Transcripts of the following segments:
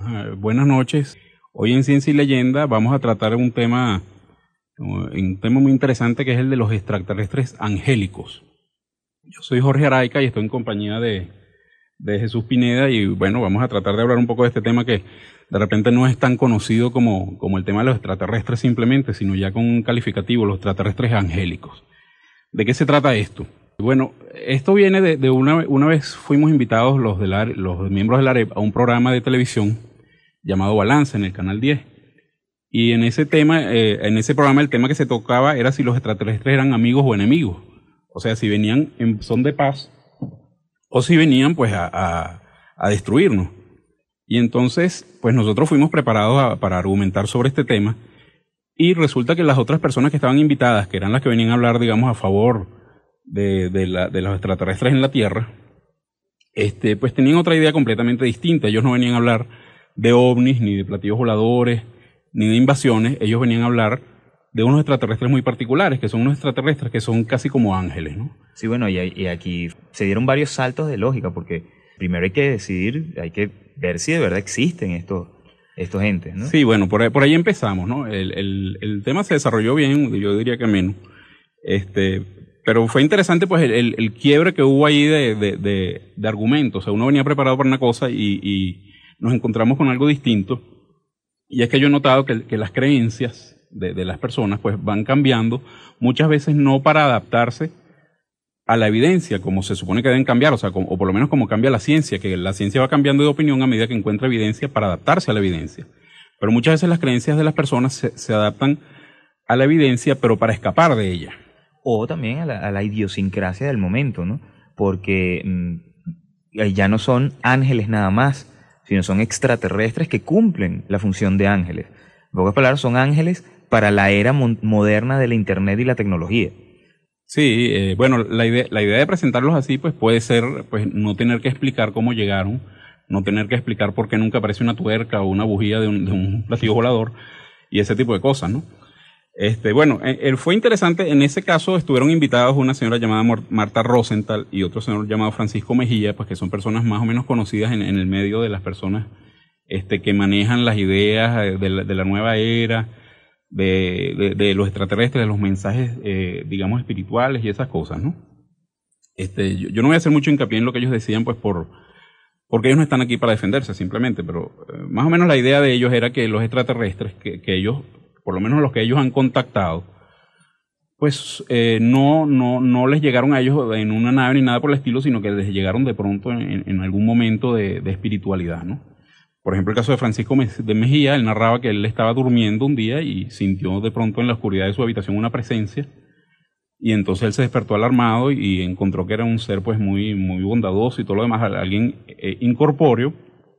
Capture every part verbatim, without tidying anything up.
Uh, buenas noches. Hoy en Ciencia y Leyenda vamos a tratar un tema, un tema muy interesante, que es el de los extraterrestres angélicos. Yo soy Jorge Araica y estoy en compañía de, de Jesús Pineda, y bueno, vamos a tratar de hablar un poco de este tema que de repente no es tan conocido como, como el tema de los extraterrestres simplemente, sino ya con un calificativo, los extraterrestres angélicos. ¿De qué se trata esto? Bueno, esto viene de, de una, una vez fuimos invitados los, de la, los miembros del AREP a un programa de televisión llamado Balance en el Canal diez. Y en ese tema, eh, en ese programa el tema que se tocaba era si los extraterrestres eran amigos o enemigos. O sea, si venían en son de paz o si venían pues a, a, a destruirnos. Y entonces, pues nosotros fuimos preparados a, para argumentar sobre este tema, y resulta que las otras personas que estaban invitadas, que eran las que venían a hablar, digamos, a favor de, de, la, de los extraterrestres en la Tierra, este, pues tenían otra idea completamente distinta. Ellos no venían a hablar de ovnis, ni de platillos voladores, ni de invasiones. Ellos venían a hablar de unos extraterrestres muy particulares, que son unos extraterrestres que son casi como ángeles, ¿no? Sí, bueno, y, y aquí se dieron varios saltos de lógica, porque primero hay que decidir, hay que ver si de verdad existen estos, estos entes, ¿no? Sí, bueno, por ahí, por ahí empezamos, ¿no? El, el, el tema se desarrolló bien, yo diría que menos. Este, pero fue interesante, pues, el, el, el quiebre que hubo ahí de, de, de, de argumentos. O sea, uno venía preparado para una cosa y, y nos encontramos con algo distinto. Y es que yo he notado que, que las creencias de, de las personas, pues, van cambiando, muchas veces no para adaptarse a la evidencia, como se supone que deben cambiar, o sea, como, o por lo menos como cambia la ciencia, que la ciencia va cambiando de opinión a medida que encuentra evidencia para adaptarse a la evidencia. Pero muchas veces las creencias de las personas se, se adaptan a la evidencia, pero para escapar de ella. O también a la, a la idiosincrasia del momento, ¿no? Porque mmm, ya no son ángeles nada más, sino son extraterrestres que cumplen la función de ángeles. En pocas palabras, son ángeles para la era mo- moderna de la Internet y la tecnología. Sí, eh, bueno, la idea, la idea de presentarlos así, pues puede ser, pues, no tener que explicar cómo llegaron, no tener que explicar por qué nunca aparece una tuerca o una bujía de un, de un platillo volador y ese tipo de cosas, ¿no? Este, bueno, eh, fue interesante. En ese caso estuvieron invitados una señora llamada Marta Rosenthal y otro señor llamado Francisco Mejía, pues que son personas más o menos conocidas en, en el medio de las personas este, que manejan las ideas de la, de la nueva era, De, de, de los extraterrestres, de los mensajes, eh, digamos, espirituales y esas cosas, ¿no? Este, yo, yo no voy a hacer mucho hincapié en lo que ellos decían, pues por porque ellos no están aquí para defenderse simplemente, pero eh, más o menos la idea de ellos era que los extraterrestres, que, que ellos, por lo menos los que ellos han contactado, pues eh, no, no, no les llegaron a ellos en una nave ni nada por el estilo, sino que les llegaron de pronto en, en algún momento de, de espiritualidad, ¿no? Por ejemplo, el caso de Francisco de Mejía, él narraba que él estaba durmiendo un día y sintió de pronto en la oscuridad de su habitación una presencia, y entonces él se despertó alarmado y encontró que era un ser pues muy, muy bondadoso y todo lo demás, alguien eh, incorpóreo,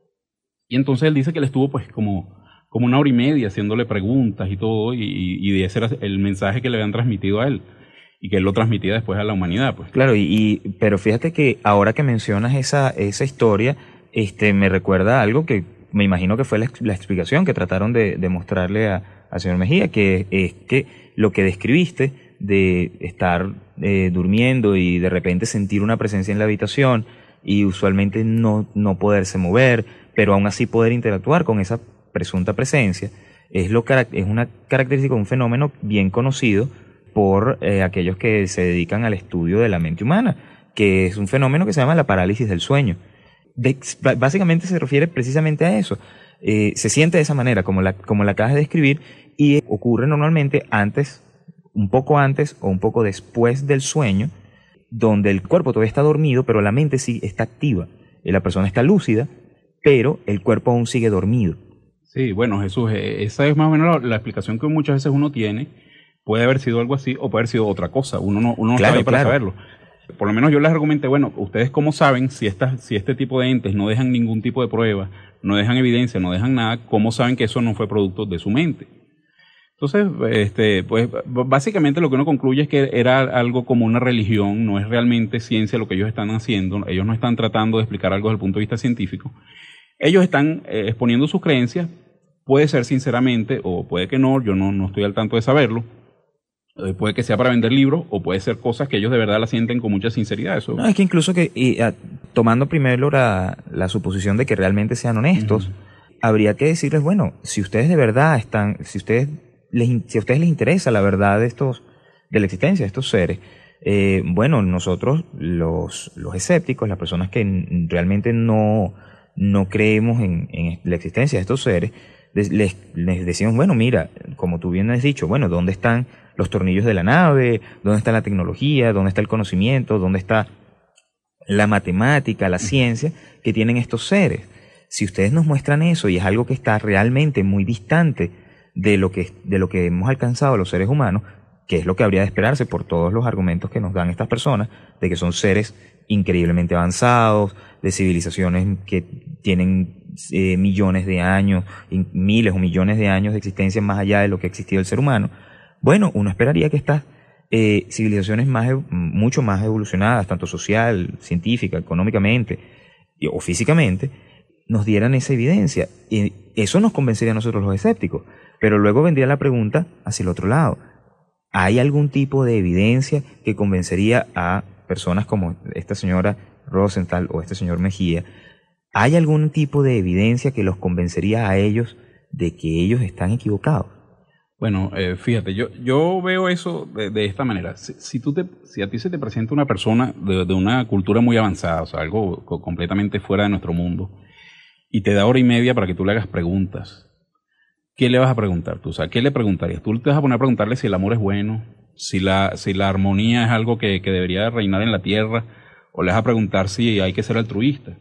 y entonces él dice que él estuvo pues como, como una hora y media haciéndole preguntas y todo, y, y ese era el mensaje que le habían transmitido a él, y que él lo transmitía después a la humanidad, pues. Claro, y, y pero fíjate que ahora que mencionas esa, esa historia, este me recuerda a algo que me imagino que fue la, la explicación que trataron de, de mostrarle a, al señor Mejía, que es que lo que describiste de estar eh, durmiendo y de repente sentir una presencia en la habitación y usualmente no, no poderse mover, pero aún así poder interactuar con esa presunta presencia, es, lo, es una característica, un fenómeno bien conocido por eh, aquellos que se dedican al estudio de la mente humana, que es un fenómeno que se llama la parálisis del sueño. De, básicamente se refiere precisamente a eso. Eh, se siente de esa manera, como la, como la acabas de describir, y ocurre normalmente antes, un poco antes o un poco después del sueño, donde el cuerpo todavía está dormido, pero la mente sí está activa. Y la persona está lúcida, pero el cuerpo aún sigue dormido. Sí, bueno, Jesús, esa es más o menos la, la explicación que muchas veces uno tiene. Puede haber sido algo así o puede haber sido otra cosa. Uno no, uno no claro, está ahí para claro. saberlo. Por lo menos yo les argumenté, bueno, ¿ustedes cómo saben si, estas, si este tipo de entes no dejan ningún tipo de prueba, no dejan evidencia, no dejan nada, cómo saben que eso no fue producto de su mente? Entonces, este, pues básicamente lo que uno concluye es que era algo como una religión, no es realmente ciencia lo que ellos están haciendo, ellos no están tratando de explicar algo desde el punto de vista científico, ellos están eh, exponiendo sus creencias, puede ser sinceramente o puede que no, yo no, no estoy al tanto de saberlo. Eh, puede que sea para vender libros o puede ser cosas que ellos de verdad la sienten con mucha sinceridad. Eso. No, es que incluso que y, a, tomando primero la, la suposición de que realmente sean honestos, uh-huh. habría que decirles, bueno, si ustedes de verdad están, si ustedes les, si a ustedes les interesa la verdad de estos, de la existencia de estos seres, eh, bueno, nosotros los, los escépticos, las personas que n- realmente no, no creemos en, en la existencia de estos seres, les, les decimos, bueno, mira, como tú bien has dicho, bueno, ¿dónde están los tornillos de la nave? ¿Dónde está la tecnología? ¿Dónde está el conocimiento? ¿Dónde está la matemática, la ciencia que tienen estos seres? Si ustedes nos muestran eso y es algo que está realmente muy distante de lo que, de lo que hemos alcanzado los seres humanos, que es lo que habría de esperarse por todos los argumentos que nos dan estas personas, de que son seres increíblemente avanzados, de civilizaciones que tienen eh, millones de años, miles o millones de años de existencia más allá de lo que ha existido el ser humano, bueno, uno esperaría que estas eh, civilizaciones más, mucho más evolucionadas, tanto social, científica, económicamente y, o físicamente, nos dieran esa evidencia. Y eso nos convencería a nosotros los escépticos. Pero luego vendría la pregunta hacia el otro lado. ¿Hay algún tipo de evidencia que convencería a personas como esta señora Rosenthal o este señor Mejía? ¿Hay algún tipo de evidencia que los convencería a ellos de que ellos están equivocados? Bueno, eh, fíjate, yo, yo veo eso de, de esta manera. Si, si, tú te, si a ti se te presenta una persona de, de una cultura muy avanzada, o sea, algo co- completamente fuera de nuestro mundo, y te da hora y media para que tú le hagas preguntas, ¿qué le vas a preguntar tú? O sea, ¿qué le preguntarías? Tú te vas a poner a preguntarle si el amor es bueno, si la, si la armonía es algo que, que debería reinar en la tierra, o le vas a preguntar si hay que ser altruista.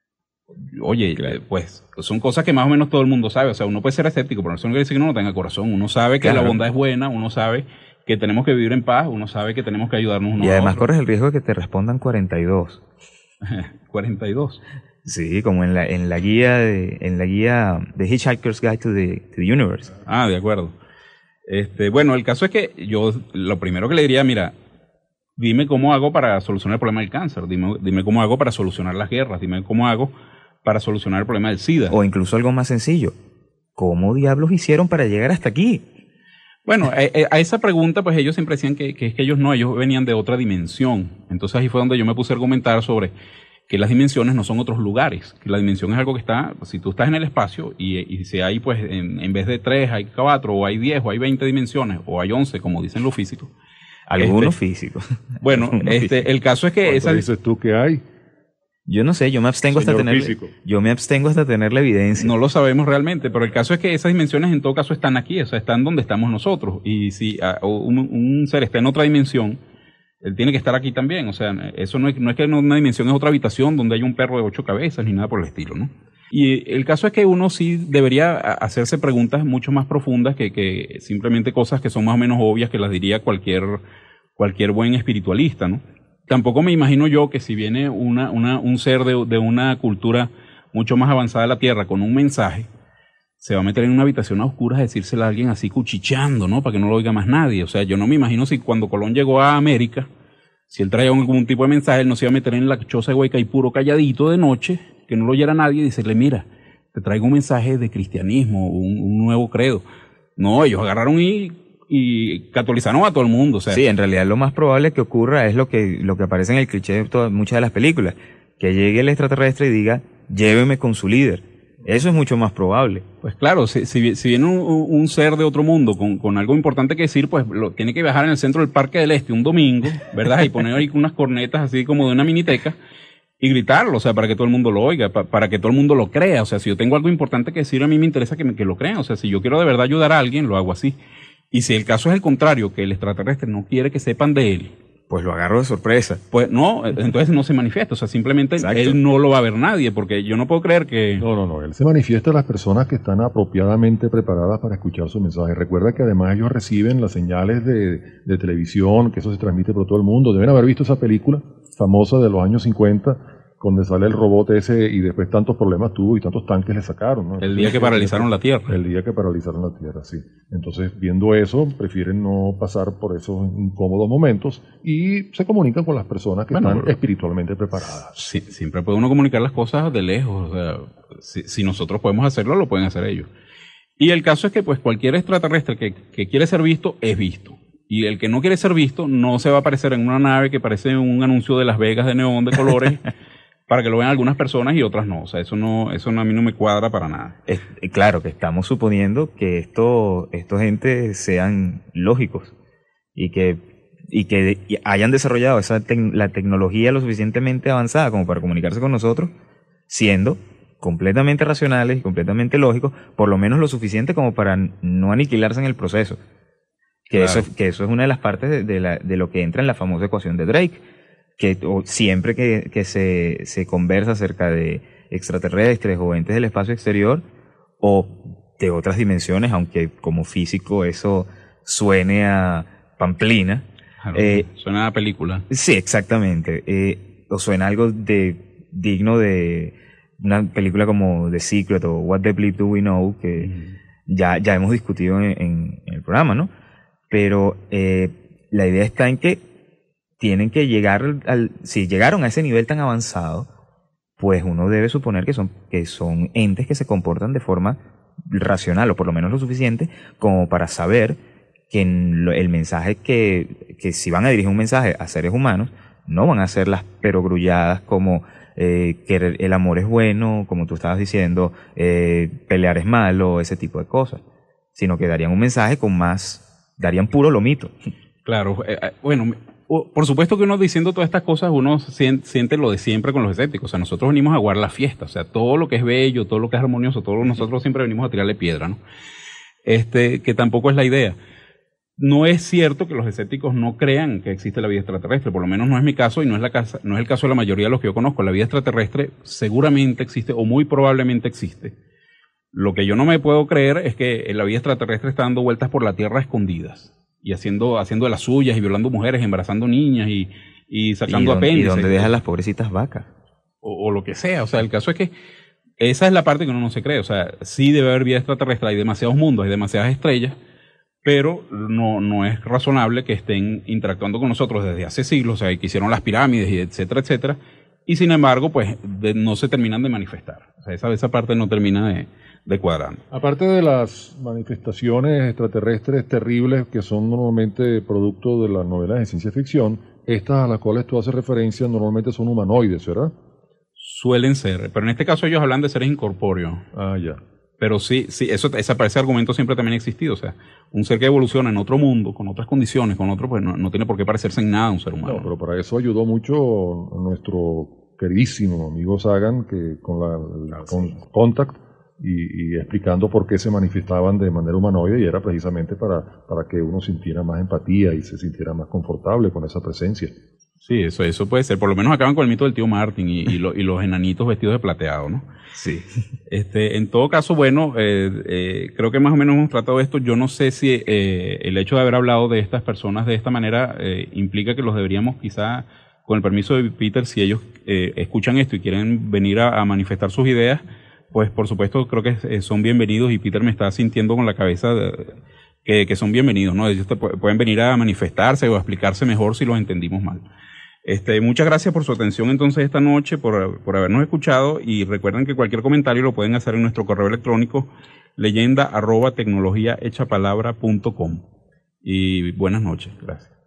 Oye, claro, pues son cosas que más o menos todo el mundo sabe. O sea, uno puede ser escéptico, pero eso no quiere decir que uno no tenga corazón. Uno sabe que claro, la bondad es buena, uno sabe que tenemos que vivir en paz, uno sabe que tenemos que ayudarnos unos y además a otros. Corres el riesgo de que te respondan cuarenta y dos. cuarenta y dos. Sí, como en la en la guía de en la guía de Hitchhiker's Guide to the, to the Universe. Ah, de acuerdo. Este, bueno, el caso es que yo lo primero que le diría, mira, dime cómo hago para solucionar el problema del cáncer, dime, dime cómo hago para solucionar las guerras, dime cómo hago para solucionar el problema del SIDA. O incluso algo más sencillo, ¿cómo diablos hicieron para llegar hasta aquí? Bueno, a, a esa pregunta pues ellos siempre decían que, que es que ellos no, ellos venían de otra dimensión. Entonces ahí fue donde yo me puse a argumentar sobre que las dimensiones no son otros lugares, que la dimensión es algo que está, si tú estás en el espacio y, y si hay pues en, en vez de tres hay cuatro o hay diez o hay veinte dimensiones o hay once como dicen los físicos. Algunos este, físicos. Bueno, Algunos este, físicos. El caso es que esa dices tú que hay? Yo no sé, yo me abstengo hasta tener yo me abstengo hasta tener la evidencia. No lo sabemos realmente, pero el caso es que esas dimensiones en todo caso están aquí, o sea, están donde estamos nosotros. Y si uh, un, un ser está en otra dimensión, él tiene que estar aquí también. O sea, eso no es, no es que una dimensión es otra habitación donde hay un perro de ocho cabezas ni nada por el estilo, ¿no? Y el caso es que uno sí debería hacerse preguntas mucho más profundas que, que simplemente cosas que son más o menos obvias que las diría cualquier, cualquier buen espiritualista, ¿no? Tampoco me imagino yo que si viene una, una, un ser de, de una cultura mucho más avanzada de la Tierra con un mensaje, se va a meter en una habitación a oscuras a decírsela a alguien así cuchicheando, ¿no? Para que no lo oiga más nadie. O sea, yo no me imagino si cuando Colón llegó a América, si él traía algún tipo de mensaje, él no se iba a meter en la choza de Guaycaipuro calladito de noche, que no lo oyera nadie y decirle, mira, te traigo un mensaje de cristianismo, un, un nuevo credo. No, ellos agarraron y... y catolizaron a todo el mundo. O sea. Sí, en realidad lo más probable que ocurra es lo que, lo que aparece en el cliché de todas, muchas de las películas, que llegue el extraterrestre y diga, lléveme con su líder. Eso es mucho más probable. Pues claro, si, si, si viene un, un ser de otro mundo con, con algo importante que decir, pues lo, tiene que viajar en el centro del Parque del Este un domingo, ¿verdad? Y poner ahí unas cornetas así como de una miniteca y gritarlo, o sea, para que todo el mundo lo oiga, pa, para que todo el mundo lo crea. O sea, si yo tengo algo importante que decir, a mí me interesa que, me, que lo crean. O sea, si yo quiero de verdad ayudar a alguien, lo hago así. Y si el caso es el contrario, que el extraterrestre no quiere que sepan de él, pues lo agarro de sorpresa. Pues no, entonces no se manifiesta. O sea, simplemente Exacto. Él no lo va a ver nadie, porque yo no puedo creer que... No, no, no. Él se manifiesta a las personas que están apropiadamente preparadas para escuchar su mensaje. Recuerda que además ellos reciben las señales de, de televisión, que eso se transmite por todo el mundo. Deben haber visto esa película famosa de los años cincuenta, donde sale el robot ese y después tantos problemas tuvo y tantos tanques le sacaron, ¿no? El día que paralizaron la Tierra. El día que paralizaron la Tierra, sí. Entonces, viendo eso, prefieren no pasar por esos incómodos momentos y se comunican con las personas que bueno, están pero, espiritualmente preparadas. Sí, siempre puede uno comunicar las cosas de lejos. O sea, si, si nosotros podemos hacerlo, lo pueden hacer ellos. Y el caso es que pues cualquier extraterrestre que, que quiere ser visto, es visto. Y el que no quiere ser visto, no se va a aparecer en una nave que parece un anuncio de Las Vegas de neón de colores. para que lo vean algunas personas y otras no. O sea, eso no, eso no, a mí no me cuadra para nada. Es, claro que estamos suponiendo que esto, estos entes sean lógicos y que, y que hayan desarrollado esa tec- la tecnología lo suficientemente avanzada como para comunicarse con nosotros, siendo completamente racionales y completamente lógicos, por lo menos lo suficiente como para no aniquilarse en el proceso. Que, Claro. eso, que eso es una de las partes de, de, la, de lo que entra en la famosa ecuación de Drake, que o, siempre que, que se, se conversa acerca de extraterrestres o entes del espacio exterior o de otras dimensiones, aunque como físico eso suene a pamplina. Claro, eh, suena a película. Sí, exactamente. Eh, o suena algo de digno de una película como The Secret o What the Bleep Do We Know, que Mm. ya, ya hemos discutido en, en, en el programa, ¿no? Pero eh, la idea está en que tienen que llegar al, si llegaron a ese nivel tan avanzado, pues uno debe suponer que son, que son entes que se comportan de forma racional, o por lo menos lo suficiente, como para saber que en lo- el mensaje que, que si van a dirigir un mensaje a seres humanos, no van a ser las perogrulladas como eh, que el el amor es bueno, como tú estabas diciendo, eh, pelear es malo, ese tipo de cosas, sino que darían un mensaje con más, darían puro lomito. Claro, eh, eh, bueno, me- o- por supuesto que uno diciendo todas estas cosas, uno sien- siente lo de siempre con los escépticos. O sea, nosotros venimos a guardar la fiesta. O sea, todo lo que es bello, todo lo que es armonioso, todos nosotros siempre venimos a tirarle piedra, ¿no? Este, que tampoco es la idea. No es cierto que los escépticos no crean que existe la vida extraterrestre, por lo menos no es mi caso y no es, la casa, no es el caso de la mayoría de los que yo conozco. La vida extraterrestre seguramente existe o muy probablemente existe. Lo que yo no me puedo creer es que la vida extraterrestre está dando vueltas por la Tierra a escondidas y haciendo, haciendo de las suyas y violando mujeres, embarazando niñas y, y ¿Y, sacando dónde- y apéndices. dónde dejan las pobrecitas vacas? o, o lo que sea. O sea, el caso es que esa es la parte que uno no se cree. O sea, sí debe haber vida extraterrestre, hay demasiados mundos, hay demasiadas estrellas, pero no, no es razonable que estén interactuando con nosotros desde hace siglos, o sea, que hicieron las pirámides, y etcétera, etcétera, y sin embargo, pues de- no se terminan de manifestar. O sea, esa, esa parte no termina de, de cuadrar. Aparte de las manifestaciones extraterrestres terribles que son normalmente producto de las novelas de ciencia ficción, estas a las cuales tú haces referencia normalmente son humanoides, ¿verdad? Suelen ser, pero en este caso ellos hablan de seres incorpóreos. Ah, ya. Pero sí, sí, eso, ese, ese argumento siempre también ha existido. O sea, un ser que evoluciona en otro mundo, con otras condiciones, con otro, pues no, no tiene por qué parecerse en nada a un ser humano. No, pero para eso ayudó mucho nuestro queridísimo amigo Sagan, que con la el- con Contact y, y explicando por qué se manifestaban de manera humanoide, y era precisamente para, para que uno sintiera más empatía y se sintiera más confortable con esa presencia. Sí, eso, eso puede ser. Por lo menos acaban con el mito del tío Martin y, y, lo- y los enanitos vestidos de plateado, ¿no? Sí. Este, en todo caso, bueno, eh, eh, creo que más o menos hemos tratado esto. Yo no sé si eh, el hecho de haber hablado de estas personas de esta manera eh, implica que los deberíamos quizá, con el permiso de Peter, si ellos eh, escuchan esto y quieren venir a, a manifestar sus ideas, pues por supuesto creo que eh, son bienvenidos, y Peter me está sintiendo con la cabeza de- que, que son bienvenidos, ¿no? Ellos te pu- pueden venir a manifestarse o a explicarse mejor si los entendimos mal. Este, muchas gracias por su atención entonces esta noche, por, por habernos escuchado, y recuerden que cualquier comentario lo pueden hacer en nuestro correo electrónico leyenda arroba tecnología hecha palabra punto com. Y buenas noches, gracias.